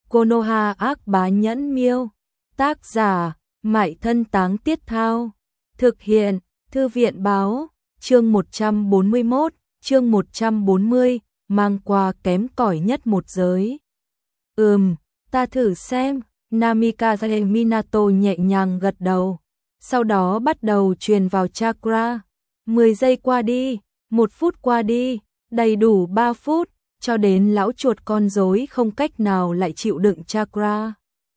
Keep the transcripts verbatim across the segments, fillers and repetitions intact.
Konoha ác bá nhẫn miêu. Tác giả, Mại Thân Táng Tiết Thao. Thực hiện, Thư viện báo. Chương một trăm bốn mươi mốt, chương một trăm bốn mươi, mang quà kém cỏi nhất một giới. Ừm, ta thử xem. Namikaze Minato nhẹ nhàng gật đầu. Sau đó bắt đầu truyền vào chakra. mười giây qua đi, một phút qua đi, đầy đủ ba phút, cho đến lão chuột con rối không cách nào lại chịu đựng chakra.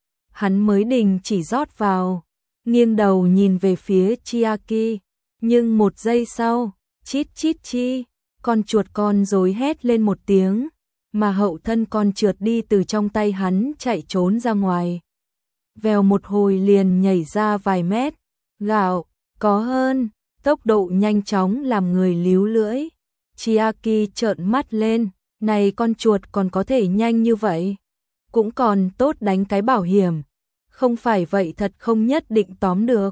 Hắn mới đình chỉ rót vào, nghiêng đầu nhìn về phía Chiaki. Nhưng một giây sau, chít chít chi, con chuột con rối hét lên một tiếng, mà hậu thân con trượt đi từ trong tay hắn chạy trốn ra ngoài. Vèo một hồi liền nhảy ra vài mét, gạo, có hơn, tốc độ nhanh chóng làm người líu lưỡi. Chiaki trợn mắt lên, này con chuột còn có thể nhanh như vậy, cũng còn tốt đánh cái bảo hiểm, không phải vậy thật không nhất định tóm được.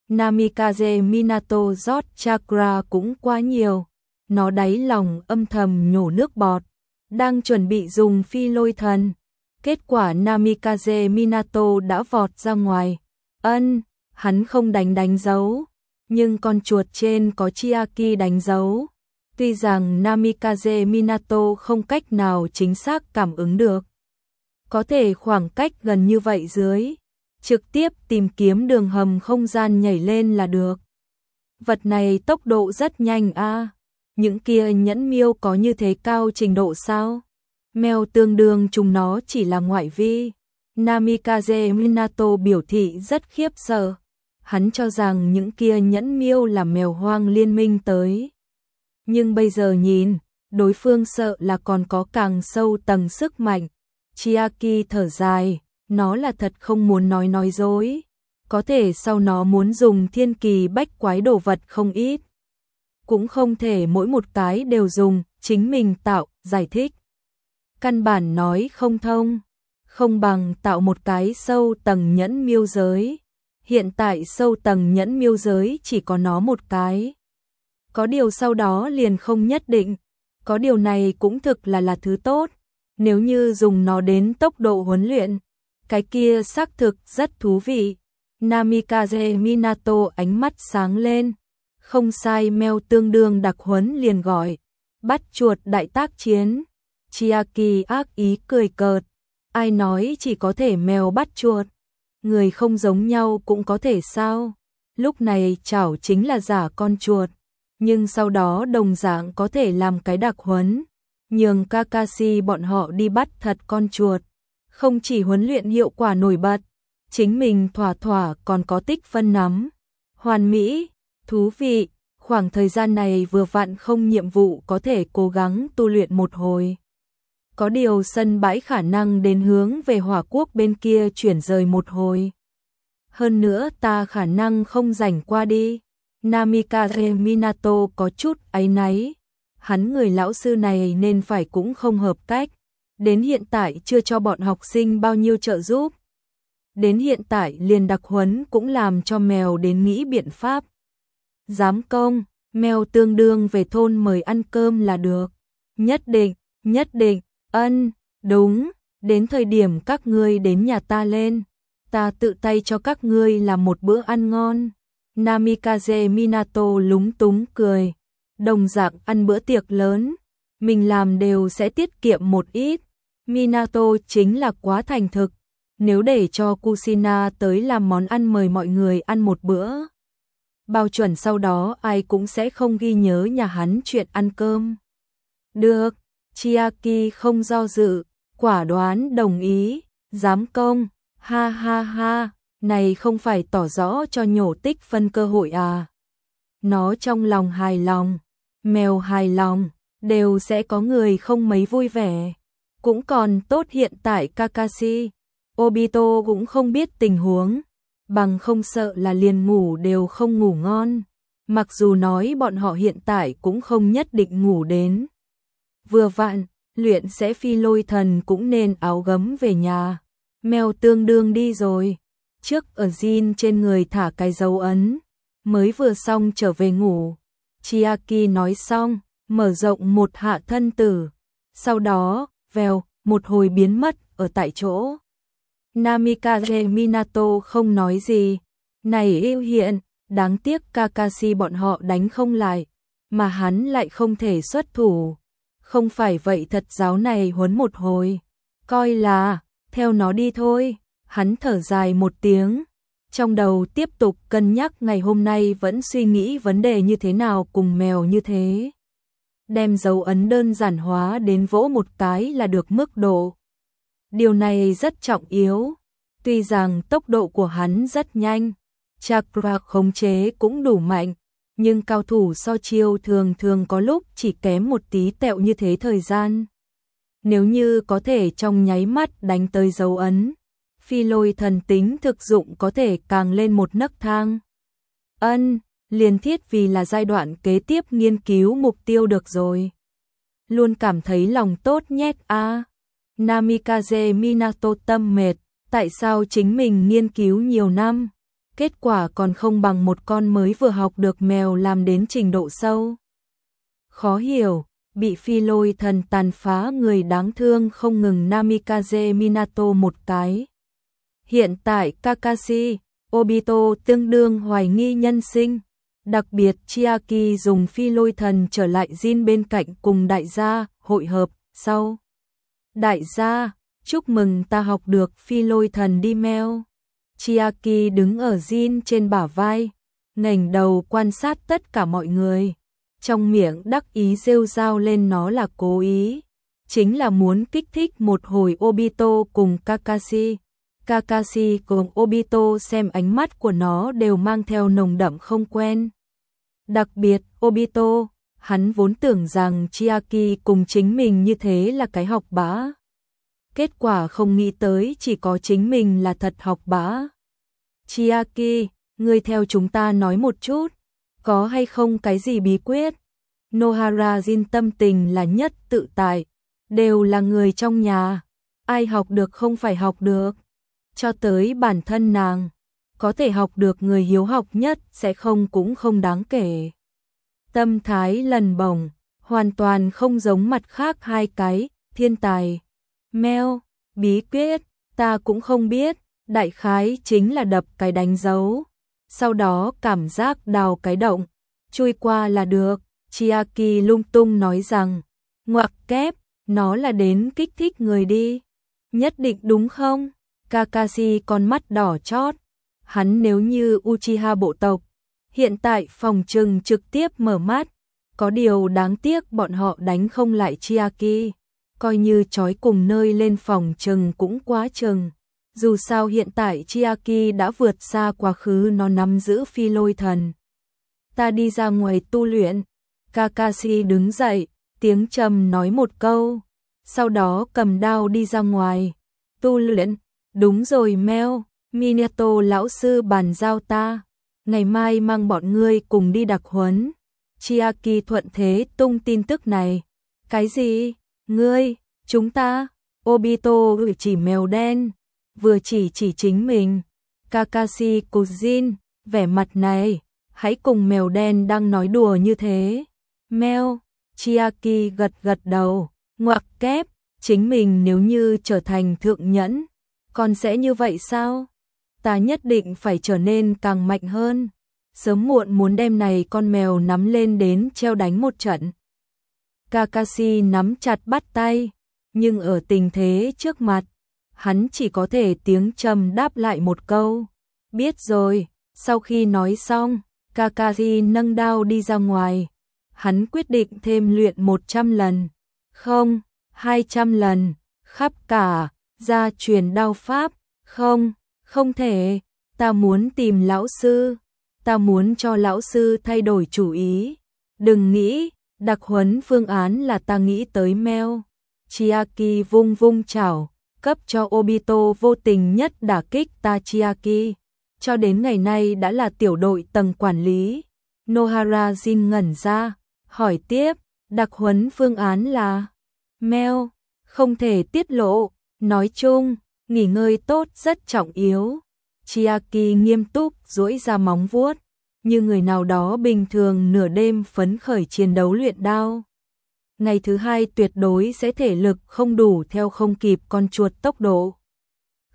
Namikaze Minato rót chakra cũng quá nhiều, nó đáy lòng âm thầm nhổ nước bọt, đang chuẩn bị dùng phi lôi thần. Kết quả Namikaze Minato đã vọt ra ngoài. Ân, hắn không đánh đánh dấu, nhưng con chuột trên có Chiaki đánh dấu. Tuy rằng Namikaze Minato không cách nào chính xác cảm ứng được, có thể khoảng cách gần như vậy dưới, trực tiếp tìm kiếm đường hầm không gian nhảy lên là được. Vật này tốc độ rất nhanh a. À. Những kia nhẫn miêu có như thế cao trình độ sao? Mèo tương đương chúng nó chỉ là ngoại vi. Namikaze Minato biểu thị rất khiếp sợ. Hắn cho rằng những kia nhẫn miêu là mèo hoang liên minh tới. Nhưng bây giờ nhìn, đối phương sợ là còn có càng sâu tầng sức mạnh. Chiaki thở dài, nó là thật không muốn nói nói dối. Có thể sau nó muốn dùng thiên kỳ bách quái đồ vật không ít. Cũng không thể mỗi một cái đều dùng, chính mình tạo, giải thích. Căn bản nói không thông, không bằng tạo một cái sâu tầng nhẫn miêu giới. Hiện tại sâu tầng nhẫn miêu giới chỉ có nó một cái. Có điều sau đó liền không nhất định, có điều này cũng thực là là thứ tốt. Nếu như dùng nó đến tốc độ huấn luyện, cái kia xác thực rất thú vị. Namikaze Minato ánh mắt sáng lên. Không sai, mèo tương đương đặc huấn liền gọi bắt chuột đại tác chiến. Chiaki ác ý cười cợt. Ai nói chỉ có thể mèo bắt chuột, người không giống nhau cũng có thể sao? Lúc này chảo chính là giả con chuột, nhưng sau đó đồng dạng có thể làm cái đặc huấn, nhường Kakashi bọn họ đi bắt thật con chuột. Không chỉ huấn luyện hiệu quả nổi bật, chính mình thỏa thỏa còn có tích phân nắm. Hoàn mỹ, thú vị, khoảng thời gian này vừa vặn không nhiệm vụ có thể cố gắng tu luyện một hồi. Có điều sân bãi khả năng đến hướng về Hỏa Quốc bên kia chuyển rời một hồi. Hơn nữa ta khả năng không rảnh qua đi. Namikaze Minato có chút áy náy. Hắn người lão sư này nên phải cũng không hợp cách. Đến hiện tại chưa cho bọn học sinh bao nhiêu trợ giúp. Đến hiện tại liền đặc huấn cũng làm cho mèo đến nghĩ biện pháp. Giám công, mèo tương đương về thôn mời ăn cơm là được. Nhất định, nhất định, ân, đúng, đến thời điểm các ngươi đến nhà ta lên, ta tự tay cho các ngươi làm một bữa ăn ngon. Namikaze Minato lúng túng cười, đồng dạng ăn bữa tiệc lớn, mình làm đều sẽ tiết kiệm một ít. Minato chính là quá thành thực, nếu để cho Kushina tới làm món ăn mời mọi người ăn một bữa, bao chuẩn sau đó ai cũng sẽ không ghi nhớ nhà hắn chuyện ăn cơm. Được, Chiaki không do dự, quả đoán đồng ý. Giám công, ha ha ha, này không phải tỏ rõ cho nhổ tích phân cơ hội à? Nó trong lòng hài lòng, mèo hài lòng, đều sẽ có người không mấy vui vẻ. Cũng còn tốt hiện tại Kakashi, Obito cũng không biết tình huống, bằng không sợ là liền ngủ đều không ngủ ngon. Mặc dù nói bọn họ hiện tại cũng không nhất định ngủ đến. Vừa vặn, luyện sẽ phi lôi thần cũng nên áo gấm về nhà. Mèo tương đương đi rồi. Trước ở Jin trên người thả cái dấu ấn. Mới vừa xong trở về ngủ. Chiaki nói xong, mở rộng một hạ thân tử. Sau đó, vèo, một hồi biến mất ở tại chỗ. Namikaze Minato không nói gì. Này yêu hiện, đáng tiếc Kakashi bọn họ đánh không lại, mà hắn lại không thể xuất thủ. Không phải vậy thật giáo này huấn một hồi. Coi là, theo nó đi thôi. Hắn thở dài một tiếng. Trong đầu tiếp tục cân nhắc ngày hôm nay vẫn suy nghĩ vấn đề như thế nào cùng mèo như thế. Đem dấu ấn đơn giản hóa đến vỗ một cái là được mức độ. Điều này rất trọng yếu. Tuy rằng tốc độ của hắn rất nhanh, chakra khống chế cũng đủ mạnh, nhưng cao thủ so chiêu thường thường có lúc chỉ kém một tí tẹo như thế thời gian. Nếu như có thể trong nháy mắt đánh tới dấu ấn, phi lôi thần tính thực dụng có thể càng lên một nấc thang. Ân, liền thiết vì là giai đoạn kế tiếp nghiên cứu mục tiêu được rồi. Luôn cảm thấy lòng tốt nhét a. À. Namikaze Minato tâm mệt, tại sao chính mình nghiên cứu nhiều năm, kết quả còn không bằng một con mới vừa học được mèo làm đến trình độ sâu. Khó hiểu, bị phi lôi thần tàn phá người đáng thương không ngừng Namikaze Minato một cái. Hiện tại Kakashi, Obito tương đương hoài nghi nhân sinh, đặc biệt Chiaki dùng phi lôi thần trở lại Jin bên cạnh cùng đại gia hội hợp sau. Đại gia, chúc mừng ta học được phi lôi thần đi meo. Chiaki đứng ở Jin trên bả vai, ngẩng đầu quan sát tất cả mọi người, trong miệng đắc ý rêu rao lên nó là cố ý, chính là muốn kích thích một hồi Obito cùng Kakashi. Kakashi cùng Obito xem ánh mắt của nó đều mang theo nồng đậm không quen. Đặc biệt Obito, hắn vốn tưởng rằng Chiaki cùng chính mình như thế là cái học bá. Kết quả không nghĩ tới chỉ có chính mình là thật học bá. Chiaki, ngươi theo chúng ta nói một chút, có hay không cái gì bí quyết? Nohara Jin tâm tình là nhất tự tại, đều là người trong nhà, ai học được không phải học được. Cho tới bản thân nàng, có thể học được người hiếu học nhất sẽ không cũng không đáng kể. Tâm thái lần bổng, hoàn toàn không giống mặt khác hai cái, thiên tài. Meo, bí quyết, ta cũng không biết, đại khái chính là đập cái đánh dấu. Sau đó cảm giác đào cái động, chui qua là được. Chiaki lung tung nói rằng, ngoặc kép, nó là đến kích thích người đi. Nhất định đúng không? Kakashi con mắt đỏ chót, hắn nếu như Uchiha bộ tộc, hiện tại phòng trừng trực tiếp mở mắt, có điều đáng tiếc bọn họ đánh không lại Chiaki, coi như trói cùng nơi lên phòng trừng cũng quá chừng. Dù sao hiện tại Chiaki đã vượt xa quá khứ nó nắm giữ phi lôi thần. Ta đi ra ngoài tu luyện. Kakashi đứng dậy, tiếng trầm nói một câu, sau đó cầm đao đi ra ngoài. Tu luyện. Đúng rồi Meo, Minato lão sư bàn giao ta, ngày mai mang bọn ngươi cùng đi đặc huấn. Chiaki thuận thế tung tin tức này. Cái gì? Ngươi, chúng ta? Obito gửi chỉ mèo đen, vừa chỉ chỉ chính mình. Kakashi Kujin, vẻ mặt này, hãy cùng mèo đen đang nói đùa như thế. Meo, Chiaki gật gật đầu, ngoặc kép, chính mình nếu như trở thành thượng nhẫn, còn sẽ như vậy sao? Ta nhất định phải trở nên càng mạnh hơn. Sớm muộn muốn đem này con mèo nắm lên đến treo đánh một trận. Kakashi nắm chặt bắt tay, nhưng ở tình thế trước mặt, hắn chỉ có thể tiếng trầm đáp lại một câu. Biết rồi, sau khi nói xong, Kakashi nâng đao đi ra ngoài. Hắn quyết định thêm luyện một trăm lần, không, hai trăm lần, khắp cả. Gia truyền đao pháp, không, không thể, ta muốn tìm lão sư, ta muốn cho lão sư thay đổi chủ ý. Đừng nghĩ, đặc huấn phương án là ta nghĩ tới Meo. Chiaki vung vung chảo, cấp cho Obito vô tình nhất đả kích ta Chiaki. Cho đến ngày nay đã là tiểu đội tầng quản lý. Nohara Jin ngẩn ra, hỏi tiếp, đặc huấn phương án là Meo, không thể tiết lộ. Nói chung, nghỉ ngơi tốt rất trọng yếu. Chiaki nghiêm túc duỗi ra móng vuốt, như người nào đó bình thường nửa đêm phấn khởi chiến đấu luyện đao. Ngày thứ hai tuyệt đối sẽ thể lực không đủ theo không kịp con chuột tốc độ.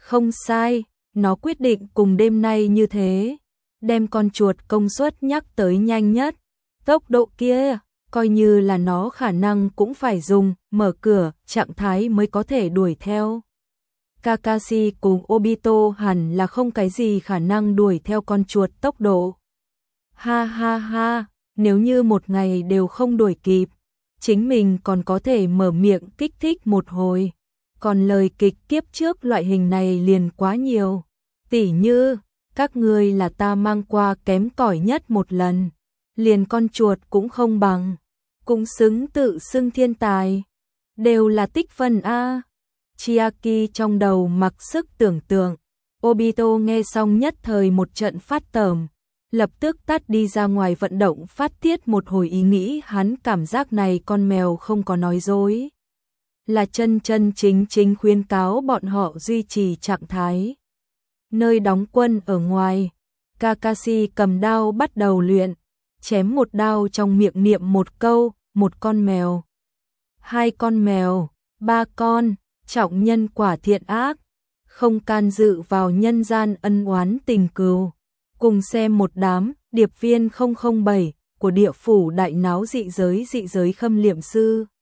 Không sai, nó quyết định cùng đêm nay như thế, đem con chuột công suất nhắc tới nhanh nhất. Tốc độ kia, coi như là nó khả năng cũng phải dùng mở cửa trạng thái mới có thể đuổi theo. Kakashi cùng Obito hẳn là không cái gì khả năng đuổi theo con chuột tốc độ. Ha ha ha, nếu như một ngày đều không đuổi kịp, chính mình còn có thể mở miệng kích thích một hồi. Còn lời kịch kiếp trước loại hình này liền quá nhiều. Tỉ như, các ngươi là ta mang qua kém cỏi nhất một lần, liền con chuột cũng không bằng, cũng xứng tự xưng thiên tài. Đều là tích phân a. Chiaki trong đầu mặc sức tưởng tượng. Obito nghe xong nhất thời một trận phát tởm, lập tức tắt đi ra ngoài vận động phát tiết một hồi ý nghĩ, hắn cảm giác này con mèo không có nói dối, là chân chân chính chính khuyến cáo bọn họ duy trì trạng thái. Nơi đóng quân ở ngoài, Kakashi cầm đao bắt đầu luyện, chém một đao trong miệng niệm một câu, một con mèo, hai con mèo, ba con, trọng nhân quả thiện ác, không can dự vào nhân gian ân oán tình cừu. Cùng xem một đám điệp viên không không bảy của địa phủ đại náo dị giới dị giới khâm liệm sư.